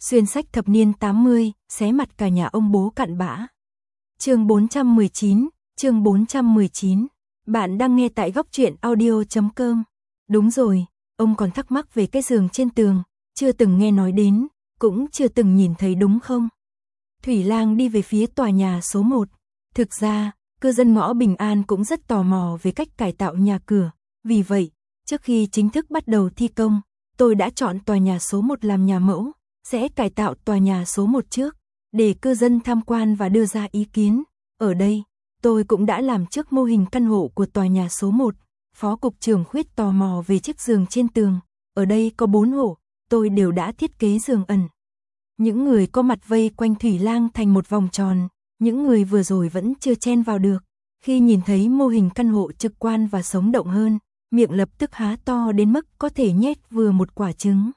Xuyên sách thập niên 80, xé mặt cả nhà ông bố cặn bã. Chương 419. Bạn đang nghe tại góc truyện audio.com. Đúng rồi, ông còn thắc mắc về cái giường trên tường, chưa từng nghe nói đến, cũng chưa từng nhìn thấy đúng không? Thủy Lang đi về phía tòa nhà số 1. Thực ra, cư dân ngõ Bình An cũng rất tò mò về cách cải tạo nhà cửa. Vì vậy, trước khi chính thức bắt đầu thi công, tôi đã chọn tòa nhà số 1 làm nhà mẫu, sẽ cải tạo tòa nhà số 1 trước, để cư dân tham quan và đưa ra ý kiến. Ở đây, tôi cũng đã làm trước mô hình căn hộ của tòa nhà số 1. Phó cục trưởng Khuyết tò mò về chiếc giường trên tường. Ở đây có 4 hộ, tôi đều đã thiết kế giường ẩn. Những người có mặt vây quanh Thủy Lang thành một vòng tròn, những người vừa rồi vẫn chưa chen vào được. Khi nhìn thấy mô hình căn hộ trực quan và sống động hơn, miệng lập tức há to đến mức có thể nhét vừa một quả trứng.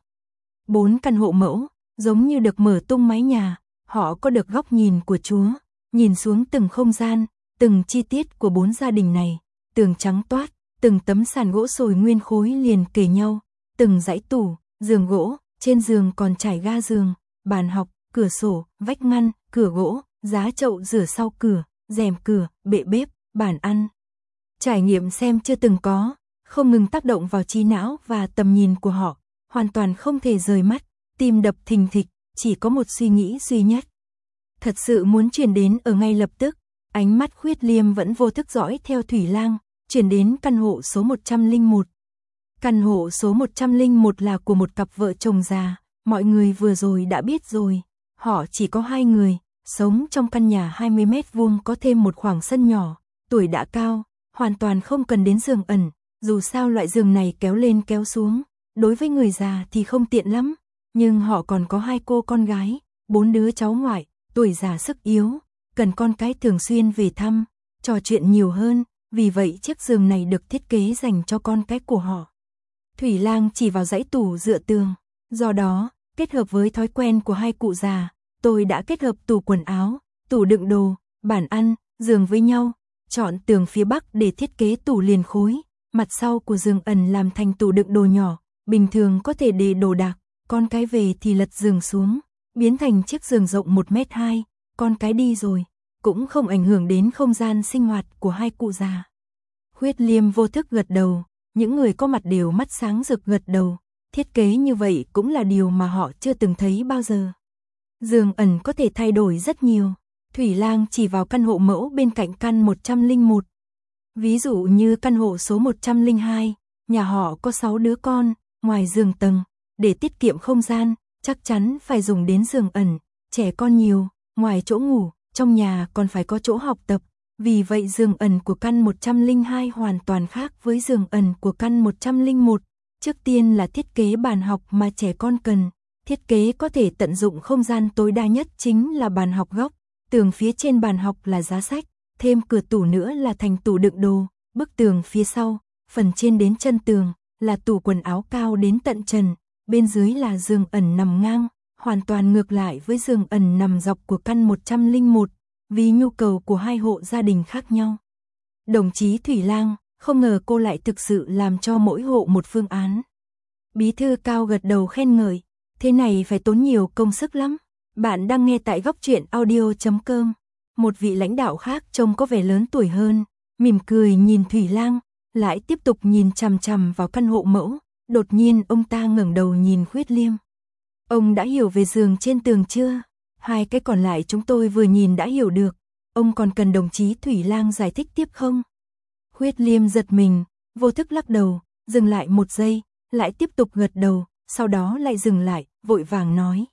4 căn hộ mẫu, giống như được mở tung mái nhà, họ có được góc nhìn của Chúa, nhìn xuống từng không gian, từng chi tiết của 4 gia đình này, tường trắng toát, từng tấm sàn gỗ sồi nguyên khối liền kề nhau, từng dãy tủ, giường gỗ, trên giường còn trải ga giường, bàn học, cửa sổ, vách ngăn, cửa gỗ, giá chậu rửa sau cửa, rèm cửa, bệ bếp, bàn ăn. Trải nghiệm xem chưa từng có, không ngừng tác động vào trí não và tầm nhìn của họ, hoàn toàn không thể rời mắt, tim đập thình thịch, chỉ có một suy nghĩ duy nhất. Thật sự muốn chuyển đến ở ngay lập tức, ánh mắt Khuyết Liêm vẫn vô thức dõi theo Thủy Lang, chuyển đến căn hộ số 101. Căn hộ số 101 là của một cặp vợ chồng già, mọi người vừa rồi đã biết rồi, họ chỉ có 2 người, sống trong căn nhà 20 mét vuông có thêm một khoảng sân nhỏ, tuổi đã cao, hoàn toàn không cần đến giường ẩn, dù sao loại giường này kéo lên kéo xuống, đối với người già thì không tiện lắm, nhưng họ còn có 2 cô con gái, 4 đứa cháu ngoại, tuổi già sức yếu, cần con cái thường xuyên về thăm, trò chuyện nhiều hơn, vì vậy chiếc giường này được thiết kế dành cho con cái của họ. Thủy Lang chỉ vào dãy tủ dựa tường, do đó, kết hợp với thói quen của 2 cụ già, tôi đã kết hợp tủ quần áo, tủ đựng đồ, bàn ăn, giường với nhau, chọn tường phía bắc để thiết kế tủ liền khối, mặt sau của giường ẩn làm thành tủ đựng đồ nhỏ, bình thường có thể để đồ đạc, con cái về thì lật giường xuống, biến thành chiếc giường rộng 1m2, con cái đi rồi, cũng không ảnh hưởng đến không gian sinh hoạt của 2 cụ già. Khuyết Liêm vô thức gật đầu, những người có mặt đều mắt sáng rực gật đầu, thiết kế như vậy cũng là điều mà họ chưa từng thấy bao giờ. Giường ẩn có thể thay đổi rất nhiều, Thủy Lang chỉ vào căn hộ mẫu bên cạnh căn 101. Ví dụ như căn hộ số 102, nhà họ có 6 đứa con, ngoài giường tầng, để tiết kiệm không gian, chắc chắn phải dùng đến giường ẩn, trẻ con nhiều, ngoài chỗ ngủ, trong nhà còn phải có chỗ học tập, vì vậy giường ẩn của căn 102 hoàn toàn khác với giường ẩn của căn 101. Trước tiên là thiết kế bàn học mà trẻ con cần, thiết kế có thể tận dụng không gian tối đa nhất chính là bàn học góc, tường phía trên bàn học là giá sách, thêm cửa tủ nữa là thành tủ đựng đồ, bức tường phía sau, phần trên đến chân tường, là tủ quần áo cao đến tận trần, bên dưới là giường ẩn nằm ngang, hoàn toàn ngược lại với giường ẩn nằm dọc của căn 101, vì nhu cầu của 2 hộ gia đình khác nhau. Đồng chí Thủy Lang, không ngờ cô lại thực sự làm cho mỗi hộ một phương án. Bí thư Cao gật đầu khen ngợi, thế này phải tốn nhiều công sức lắm. Bạn đang nghe tại góc truyện audio.com. Một vị lãnh đạo khác trông có vẻ lớn tuổi hơn, mỉm cười nhìn Thủy Lang, lại tiếp tục nhìn chằm chằm vào căn hộ mẫu, đột nhiên ông ta ngẩng đầu nhìn Khuyết Liêm. Ông đã hiểu về giường trên tường chưa? 2 cái còn lại chúng tôi vừa nhìn đã hiểu được, ông còn cần đồng chí Thủy Lang giải thích tiếp không? Khuyết Liêm giật mình, vô thức lắc đầu, dừng lại 1 giây, lại tiếp tục gật đầu, sau đó lại dừng lại, vội vàng nói.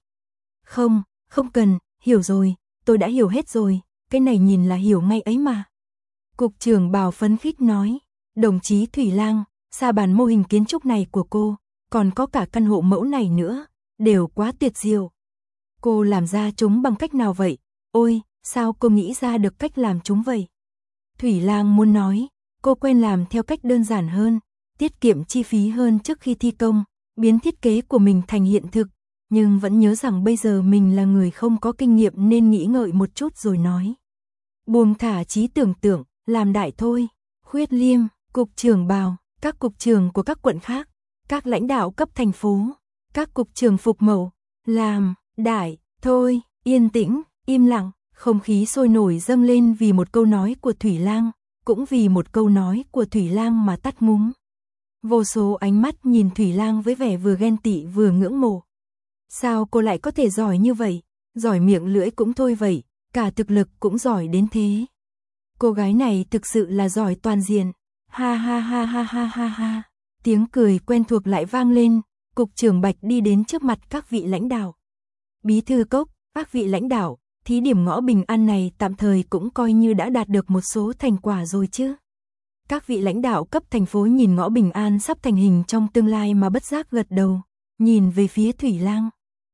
Không cần, hiểu rồi, tôi đã hiểu hết rồi, cái này nhìn là hiểu ngay ấy mà. Cục trưởng Bảo phấn khích nói, đồng chí Thủy Lang, xa bàn mô hình kiến trúc này của cô, còn có cả căn hộ mẫu này nữa, đều quá tuyệt diệu. Cô làm ra chúng bằng cách nào vậy? Ôi, sao cô nghĩ ra được cách làm chúng vậy? Thủy Lang muốn nói, cô quen làm theo cách đơn giản hơn, tiết kiệm chi phí hơn trước khi thi công, biến thiết kế của mình thành hiện thực, nhưng vẫn nhớ rằng bây giờ mình là người không có kinh nghiệm nên nghĩ ngợi một chút rồi nói. Buông thả trí tưởng tượng, làm đại thôi. Khuyết Liêm, cục trưởng Bảo, các cục trưởng của các quận khác, các lãnh đạo cấp thành phố, các cục trưởng Phục Mậu, làm, Đại, thôi, yên tĩnh, im lặng, không khí sôi nổi dâng lên vì một câu nói của Thủy Lang, cũng vì một câu nói của Thủy Lang mà tắt ngúm. Vô số ánh mắt nhìn Thủy Lang với vẻ vừa ghen tị vừa ngưỡng mộ. Sao cô lại có thể giỏi như vậy? Giỏi miệng lưỡi cũng thôi vậy, cả thực lực cũng giỏi đến thế. Cô gái này thực sự là giỏi toàn diện. Ha ha ha ha ha ha ha. Tiếng cười quen thuộc lại vang lên, cục trưởng Bạch đi đến trước mặt các vị lãnh đạo. Bí thư Cốc, các vị lãnh đạo, thí điểm ngõ Bình An này tạm thời cũng coi như đã đạt được một số thành quả rồi chứ. Các vị lãnh đạo cấp thành phố nhìn ngõ Bình An sắp thành hình trong tương lai mà bất giác gật đầu, nhìn về phía Thủy Lang.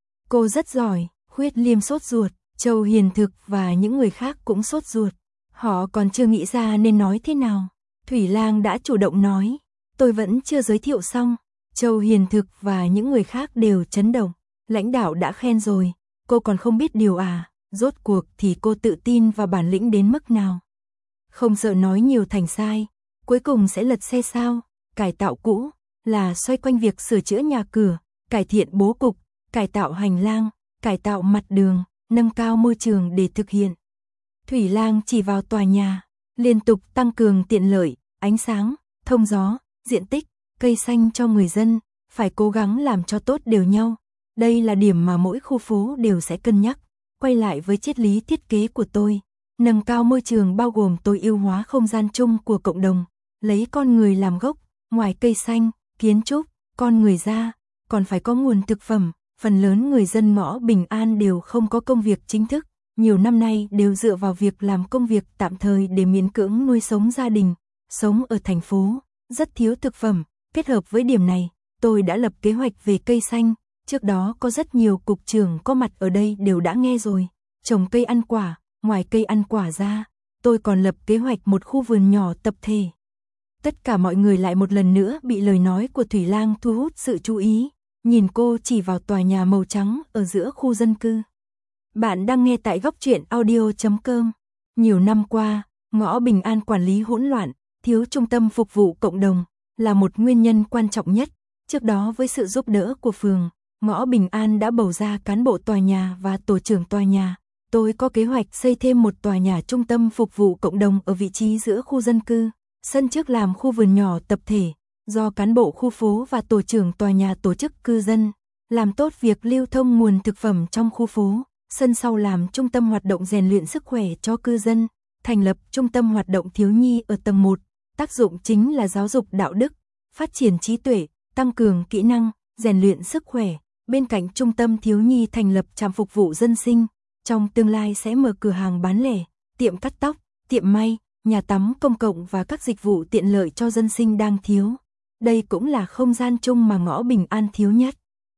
Cô rất giỏi, Khuyết Liêm sốt ruột, Châu Hiền Thực và những người khác cũng sốt ruột. Họ còn chưa nghĩ ra nên nói thế nào. Thủy Lang đã chủ động nói, tôi vẫn chưa giới thiệu xong. Châu Hiền Thực và những người khác đều chấn động. Lãnh đạo đã khen rồi, cô còn không biết điều à, rốt cuộc thì cô tự tin và bản lĩnh đến mức nào. Không sợ nói nhiều thành sai, cuối cùng sẽ lật xe sao, cải tạo cũ, là xoay quanh việc sửa chữa nhà cửa, cải thiện bố cục, cải tạo hành lang, cải tạo mặt đường, nâng cao môi trường để thực hiện. Thủy Lang chỉ vào tòa nhà, liên tục tăng cường tiện lợi, ánh sáng, thông gió, diện tích, cây xanh cho người dân, phải cố gắng làm cho tốt đều nhau. Đây là điểm mà mỗi khu phố đều sẽ cân nhắc, quay lại với triết lý thiết kế của tôi. Nâng cao môi trường bao gồm tối ưu hóa không gian chung của cộng đồng, lấy con người làm gốc, ngoài cây xanh, kiến trúc, con người ra, còn phải có nguồn thực phẩm. Phần lớn người dân ngõ Bình An đều không có công việc chính thức, nhiều năm nay đều dựa vào việc làm công việc tạm thời để miễn cưỡng nuôi sống gia đình, sống ở thành phố, rất thiếu thực phẩm. Kết hợp với điểm này, tôi đã lập kế hoạch về cây xanh, trước đó có rất nhiều cục trưởng có mặt ở đây đều đã nghe rồi, trồng cây ăn quả, ngoài cây ăn quả ra, tôi còn lập kế hoạch một khu vườn nhỏ tập thể. Tất cả mọi người lại một lần nữa bị lời nói của Thủy Lang thu hút sự chú ý. Nhìn cô chỉ vào tòa nhà màu trắng ở giữa khu dân cư. Bạn đang nghe tại góc truyện audio.com. Nhiều năm qua, ngõ Bình An quản lý hỗn loạn, thiếu trung tâm phục vụ cộng đồng, là một nguyên nhân quan trọng nhất. Trước đó với sự giúp đỡ của phường, ngõ Bình An đã bầu ra cán bộ tòa nhà và tổ trưởng tòa nhà. Tôi có kế hoạch xây thêm một tòa nhà trung tâm phục vụ cộng đồng ở vị trí giữa khu dân cư, sân trước làm khu vườn nhỏ tập thể. Do cán bộ khu phố và tổ trưởng tòa nhà tổ chức cư dân, làm tốt việc lưu thông nguồn thực phẩm trong khu phố, sân sau làm trung tâm hoạt động rèn luyện sức khỏe cho cư dân, thành lập trung tâm hoạt động thiếu nhi ở tầng 1, tác dụng chính là giáo dục đạo đức, phát triển trí tuệ, tăng cường kỹ năng, rèn luyện sức khỏe. Bên cạnh trung tâm thiếu nhi thành lập trạm phục vụ dân sinh, trong tương lai sẽ mở cửa hàng bán lẻ, tiệm cắt tóc, tiệm may, nhà tắm công cộng và các dịch vụ tiện lợi cho dân sinh đang thiếu. Đây cũng là không gian chung mà ngõ Bình An thiếu nhất.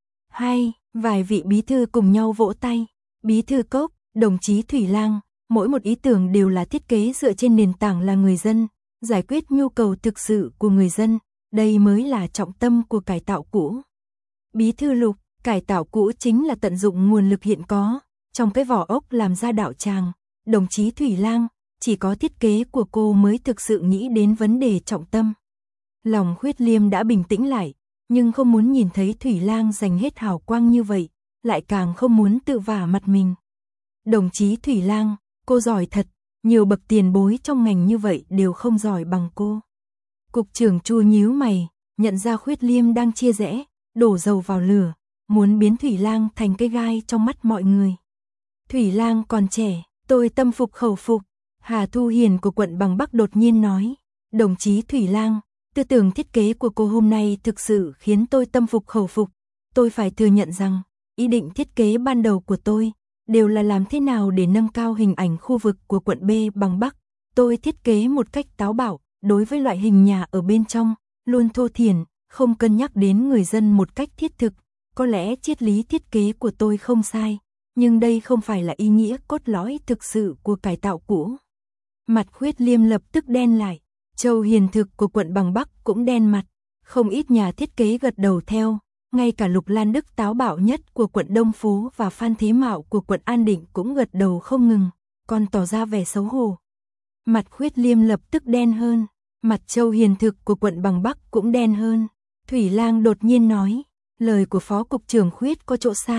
Hay, vài vị bí thư cùng nhau vỗ tay. Bí thư Cốc, đồng chí Thủy Lang, mỗi một ý tưởng đều là thiết kế dựa trên nền tảng là người dân, giải quyết nhu cầu thực sự của người dân. Đây mới là trọng tâm của cải tạo cũ. Bí thư Lục, cải tạo cũ chính là tận dụng nguồn lực hiện có, trong cái vỏ ốc làm ra đạo tràng. Đồng chí Thủy Lang, chỉ có thiết kế của cô mới thực sự nghĩ đến vấn đề trọng tâm. Lòng Khuyết Liêm đã bình tĩnh lại, nhưng không muốn nhìn thấy Thủy Lang dành hết hào quang như vậy, lại càng không muốn tự vả mặt mình. Đồng chí Thủy Lang, cô giỏi thật, nhiều bậc tiền bối trong ngành như vậy đều không giỏi bằng cô. Cục trưởng Chu nhíu mày, nhận ra Khuyết Liêm đang chia rẽ, đổ dầu vào lửa, muốn biến Thủy Lang thành cái gai trong mắt mọi người. Thủy Lang còn trẻ, tôi tâm phục khẩu phục. Hà Thu Hiền của quận Bằng Bắc đột nhiên nói, đồng chí Thủy Lang, tư tưởng thiết kế của cô hôm nay thực sự khiến tôi tâm phục khẩu phục. Tôi phải thừa nhận rằng, ý định thiết kế ban đầu của tôi đều là làm thế nào để nâng cao hình ảnh khu vực của quận B Bằng Bắc. Tôi thiết kế một cách táo bạo, đối với loại hình nhà ở bên trong, luôn thô thiển, không cân nhắc đến người dân một cách thiết thực. Có lẽ triết lý thiết kế của tôi không sai, nhưng đây không phải là ý nghĩa cốt lõi thực sự của cải tạo cũ. Mặt Khuyết Liêm lập tức đen lại, Châu Hiền Thực của quận Bằng Bắc cũng đen mặt, không ít nhà thiết kế gật đầu theo, ngay cả Lục Lan Đức táo bạo nhất của quận Đông Phú và Phan Thế Mạo của quận An Định cũng gật đầu không ngừng, còn tỏ ra vẻ xấu hổ. Mặt Khuyết Liêm lập tức đen hơn, mặt Châu Hiền Thực của quận Bằng Bắc cũng đen hơn. Thủy Lang đột nhiên nói, lời của Phó Cục trưởng Khuyết có chỗ sai,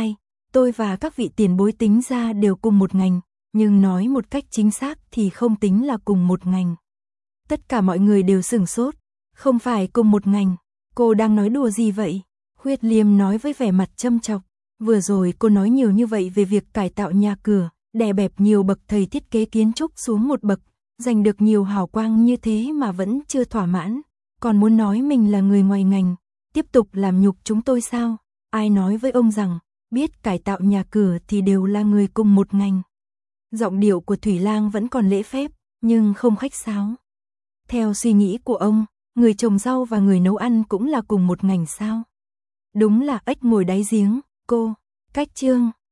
Tôi và các vị tiền bối tính ra đều cùng một ngành, nhưng nói một cách chính xác thì không tính là cùng một ngành. Tất cả mọi người đều sửng sốt, không phải cùng một ngành, cô đang nói đùa gì vậy? Huyết Liêm nói với vẻ mặt châm chọc, vừa rồi cô nói nhiều như vậy về việc cải tạo nhà cửa, đè bẹp nhiều bậc thầy thiết kế kiến trúc xuống một bậc, giành được nhiều hào quang như thế mà vẫn chưa thỏa mãn, còn muốn nói mình là người ngoài ngành, tiếp tục làm nhục chúng tôi sao? Ai nói với ông rằng, biết cải tạo nhà cửa thì đều là người cùng một ngành? Giọng điệu của Thủy Lang vẫn còn lễ phép, nhưng không khách sáo. Theo suy nghĩ của ông, người trồng rau và người nấu ăn cũng là cùng một ngành sao? Đúng là ếch ngồi đáy giếng, cô. Cách chương